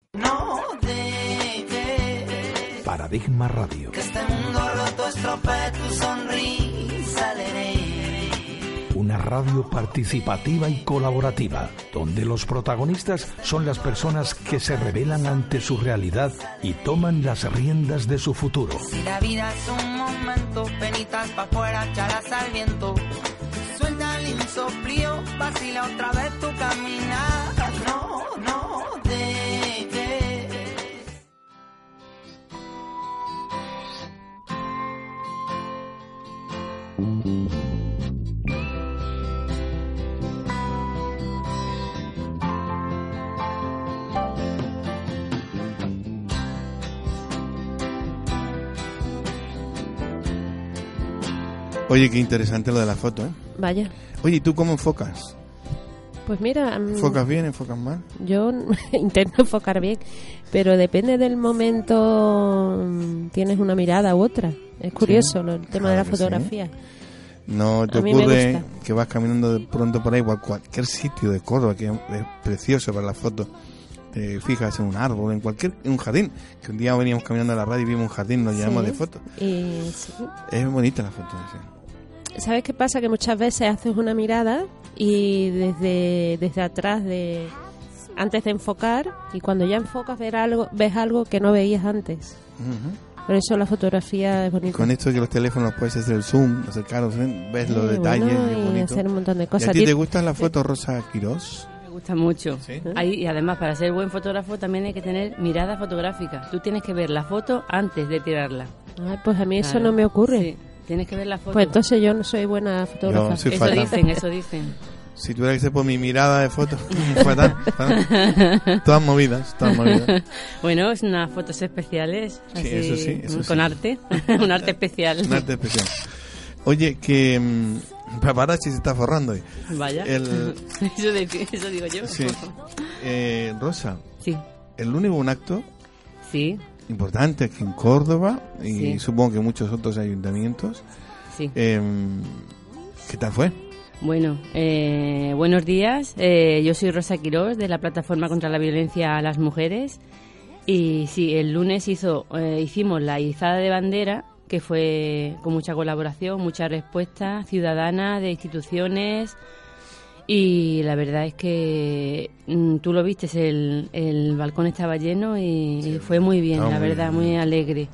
No dejes Paradigma Radio. que este mundo roto estropee tu sonrisa, Una radio participativa y colaborativa, donde los protagonistas son las personas que se rebelan ante su realidad y toman las riendas de su futuro. Si la vida es un momento, penitas pa' afuera, chalas al viento. Suelta el insoplío, vacila otra vez tu caminar. No dejes. Oye, qué interesante lo de la foto, ¿eh? Vaya. Oye, ¿y tú cómo enfocas? Pues mira... ¿Enfocas bien, enfocas mal? Yo intento enfocar bien, pero depende del momento, tienes una mirada u otra. Es curioso el tema de la fotografía. Sí. ¿No te A mí me ocurre gusta. que vas caminando de pronto por ahí, o a cualquier sitio de Córdoba, que es precioso para la foto, te fijas en un árbol, en un jardín, que un día veníamos caminando a la radio y vimos un jardín, nos llevamos de foto? Y sí. Es bonita la foto, sí. ¿Sabes qué pasa? Que muchas veces haces una mirada y desde atrás, antes de enfocar, y cuando ya enfocas ves algo que no veías antes. Uh-huh. Por eso la fotografía es bonita. Con esto que los teléfonos puedes hacer el zoom, acercarlos, ves los detalles, bueno, es y bonito. hacer un montón de ¿Y cosas. a ti te gustan las fotos, Rosa Quirós? Me gusta mucho. ¿Sí? Y además, para ser buen fotógrafo también hay que tener mirada fotográfica. Tú tienes que ver la foto antes de tirarla. Ay, pues a mí eso Claro. no me ocurre. Sí, tienes que ver la foto. Pues entonces yo no soy buena fotógrafa. Yo soy Eso fatal. dicen, eso dicen. Si tuviera que ser por mi mirada de foto, fatal. Todas movidas. Bueno, es unas fotos especiales. Sí, así, eso sí, eso con sí. arte. Un arte especial. Un arte especial. Oye, que Paparazzi se está forrando hoy. Vaya. El- Eso digo yo. Sí. Rosa, Sí. el lunes hubo un acto Sí. importante aquí en Córdoba y Sí. supongo que muchos otros ayuntamientos. Sí. ¿Qué tal fue? Bueno, buenos días. Yo soy Rosa Quirós, de la Plataforma contra la Violencia a las Mujeres. Y sí, el lunes hicimos la izada de bandera, que fue con mucha colaboración, mucha respuesta ciudadana de instituciones. Y la verdad es que tú lo viste, el balcón estaba lleno y fue muy bien, estaba la muy verdad, bien. muy alegre.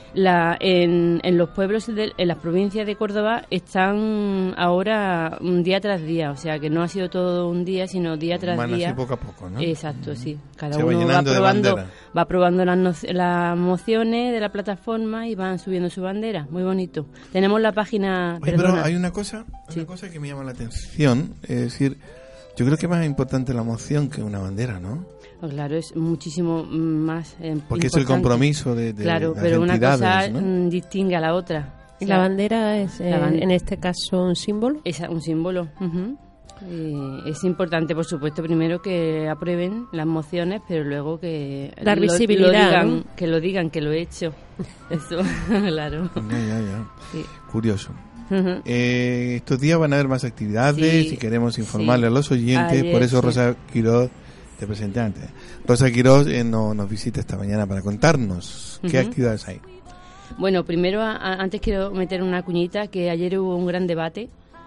En los pueblos, en las provincias de Córdoba, están ahora día tras día, o sea que no ha sido todo un día, sino día tras Van día. así poco a poco, ¿no? Exacto, sí. Cada Se va uno llenando de bandera. va probando las mociones de la plataforma y van subiendo su bandera. Muy bonito. Tenemos la página... Oye, perdona. pero hay una cosa que me llama la atención, es decir, yo creo que es más importante la moción que una bandera, ¿no? Pues claro, es muchísimo más Porque es el importante. compromiso de Claro, las pero una entidades, cosa ¿no? distingue a la otra. Y la bandera es, bandera. en este caso, un símbolo. Es un símbolo. Ujú. Es importante, por supuesto, primero que aprueben las mociones, pero luego que Dar visibilidad, digan, ¿no? que lo digan, que lo he hecho. Eso, claro. Ya. Sí. Curioso. Ujú. Estos días van a haber más actividades Sí, y queremos informarle sí. a los oyentes, Ayer, por eso sí. Rosa Quirós, te presenté antes. Rosa Quirós nos visita esta mañana para contarnos qué Ujú. actividades hay. Bueno, primero, antes quiero meter una cuñita, que ayer hubo un gran debate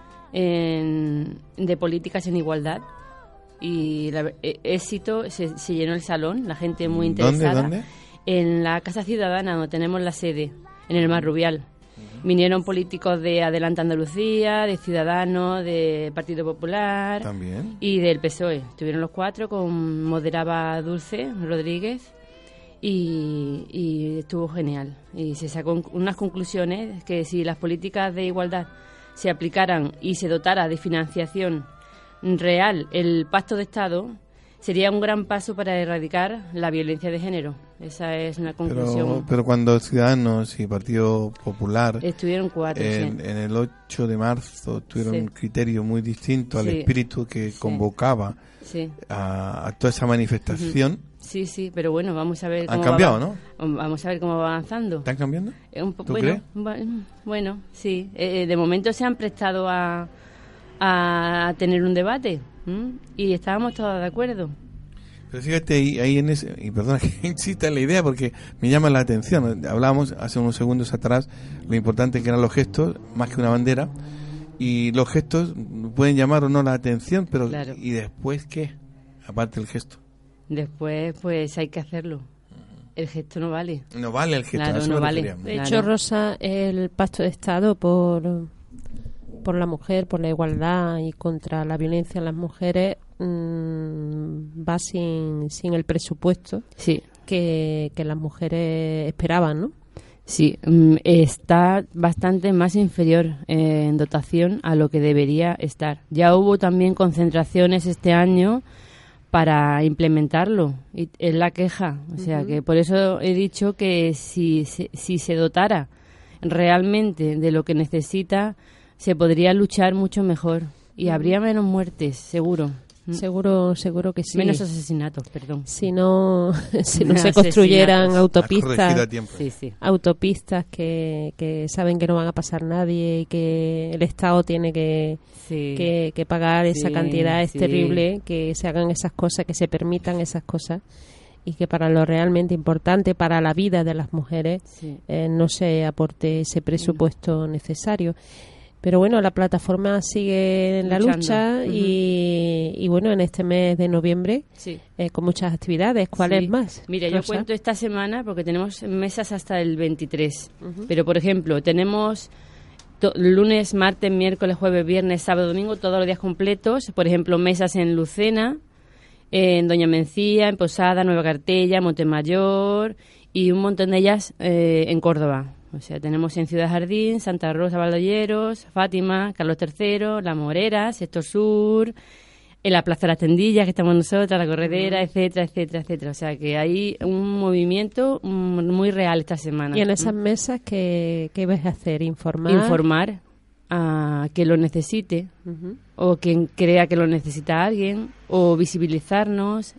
de políticas en igualdad y éxito, se llenó el salón, la gente muy interesada. ¿Dónde? En la Casa Ciudadana, donde tenemos la sede, en el Marrubial. Vinieron políticos de Adelante Andalucía, de Ciudadanos, de Partido Popular También. y del PSOE. Estuvieron los cuatro, moderaba Dulce Rodríguez y estuvo genial. Y se sacó unas conclusiones que si las políticas de igualdad se aplicaran y se dotara de financiación real el Pacto de Estado, sería un gran paso para erradicar la violencia de género. Esa es una conclusión. Pero cuando Ciudadanos y Partido Popular Estuvieron cuatro, en el 8 de marzo tuvieron Sí. un criterio muy distinto al Sí. espíritu que convocaba Sí. a toda esa manifestación. Sí, pero bueno, vamos a ver Han cómo cambiado, va, Vamos a ver cómo va avanzando. ¿Están cambiando? ¿Tú Bueno, crees? bueno, sí. De momento se han prestado a tener un debate, ¿m? Y estábamos todos de acuerdo. Pero fíjate ahí en ese, y perdona que insista en la idea porque me llama la atención. Hablábamos hace unos segundos atrás lo importante que eran los gestos, más que una bandera, y los gestos pueden llamar o no la atención, pero claro. ¿Y después qué? Aparte del gesto. Después, pues hay que hacerlo. El gesto no vale. No vale el gesto. Claro, a eso no me vale. refería. De hecho, Claro. Rosa, el Pacto de Estado por la mujer, por la igualdad y contra la violencia en las mujeres va sin el presupuesto Sí. que las mujeres esperaban, ¿no? Sí, está bastante más inferior en dotación a lo que debería estar. Ya hubo también concentraciones este año para implementarlo, y es la queja. O sea, que por eso he dicho que si se dotara realmente de lo que necesita, se podría luchar mucho mejor y habría menos muertes, seguro. Seguro que sí. Menos asesinatos, perdón. Si no se Asesinatos. construyeran Has corregido a autopistas, tiempo. Sí. autopistas que saben que no van a pasar nadie y que el Estado tiene que pagar esa Sí, cantidad, es sí. terrible que se hagan esas cosas, que se permitan esas cosas y que para lo realmente importante, para la vida de las mujeres, Sí. no se aporte ese presupuesto necesario. Pero bueno, la plataforma sigue en la Luchando. lucha y bueno, en este mes de noviembre Sí. con muchas actividades. ¿Cuál Sí. es más? Mira, yo Rosa? cuento esta semana porque tenemos mesas hasta el 23. Pero, por ejemplo, tenemos lunes, martes, miércoles, jueves, viernes, sábado, domingo, todos los días completos. Por ejemplo, mesas en Lucena, en Doña Mencía, en Posada, Nueva Cartella, Montemayor y un montón de ellas en Córdoba. O sea, tenemos en Ciudad Jardín, Santa Rosa, Valdolleros, Fátima, Carlos III, La Morera, Sector Sur, en la Plaza de las Tendillas, que estamos nosotras, La Corredera, etcétera, etcétera, etcétera. O sea, que hay un movimiento muy real esta semana. Y en esas mesas, ¿qué vas a hacer? Informar a quien lo necesite, Ujú. o quien crea que lo necesita alguien, o visibilizarnos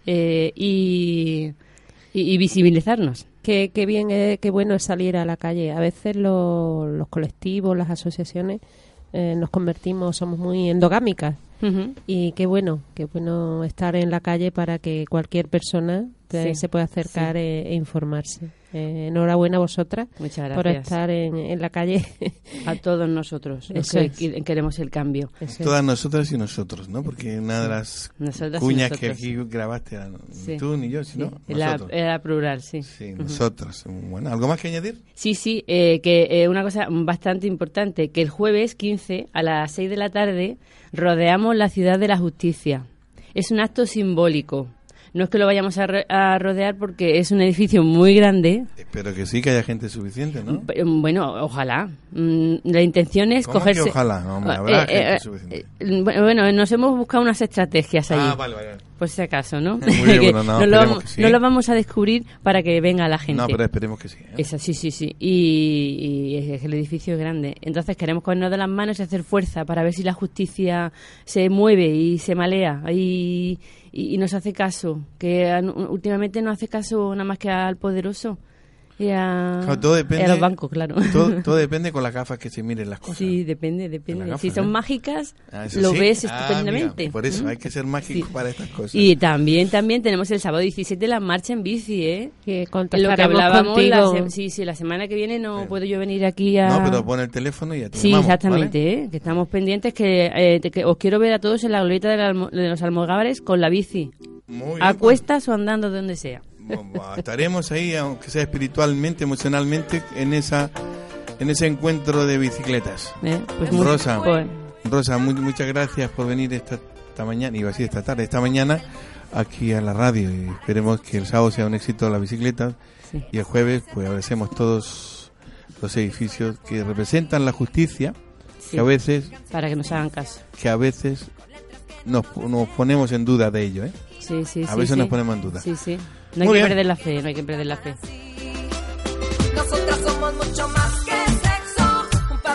y visibilizarnos. Qué bien, qué bueno es salir a la calle. A veces los colectivos, las asociaciones, nos convertimos, somos muy endogámicas. Ujú. Y qué bueno estar en la calle para que cualquier persona Sí, se pueda acercar e informarse. Enhorabuena a vosotras Muchas por gracias. estar en la calle. A todos nosotros, los Eso que queremos el cambio. Eso es. Todas nosotras y nosotros, ¿no? Porque una de las Nosotras y cuñas que nosotros. aquí grabaste era Sí. ni tú ni yo, sino nosotros. Era plural, sí. Sí, nosotras. Bueno, ¿algo más que añadir? Sí, que una cosa bastante importante, que el jueves 15 a las 6 de la tarde rodeamos la Ciudad de la Justicia. Es un acto simbólico. No es que lo vayamos a rodear porque es un edificio muy grande. Espero que sí, que haya gente suficiente, ¿no? Bueno, ojalá. La intención es ¿Cómo cogerse... que ojalá? No, hombre, habrá gente suficiente. Bueno, nos hemos buscado unas estrategias allí. Vale. Por si acaso, ¿no? Muy bien, Que bueno, no, no esperemos que sí. lo vamos a descubrir para que venga la gente. No, pero esperemos que sí. ¿eh? Esa, sí. Y es que el edificio es grande. Entonces queremos cogernos de las manos y hacer fuerza para ver si la justicia se mueve y se malea y nos hace caso. Que últimamente no hace caso nada más que al poderoso y a, Claro, todo depende, y a los bancos, claro. Todo depende con las gafas que se miren las cosas. Sí, depende. Las gafas, Si son ¿eh? mágicas, Eso lo sí. ves Mira, estupendamente. por eso ¿Mm? hay que ser mágico Sí. para estas cosas. Y también tenemos el sábado 17 la marcha en bici, ¿eh? Que Lo que contactaremos hablábamos, contigo. la semana que viene no Pero- puedo yo venir aquí a... No, pero pon el teléfono y ya te Sí, llamamos, exactamente, ¿vale? que estamos pendientes, que os quiero ver a todos en la glorieta de los Almogávares con la bici, Muy bien, a pues. cuestas o andando de donde sea. Estaremos ahí, aunque sea espiritualmente, emocionalmente, en ese encuentro de bicicletas. Pues Rosa. pues, Rosa, muchas gracias por venir esta mañana, iba a decir esta tarde, esta mañana aquí a la radio, y esperemos que el sábado sea un éxito la bicicleta sí. y el jueves pues abracemos todos los edificios que representan la justicia, Sí, que a veces para que nos hagan caso. nos ponemos en duda de ello, ¿eh? Sí, A veces nos ponemos en duda. Sí. No Muy hay que bien. perder la fe, no hay que perder la fe.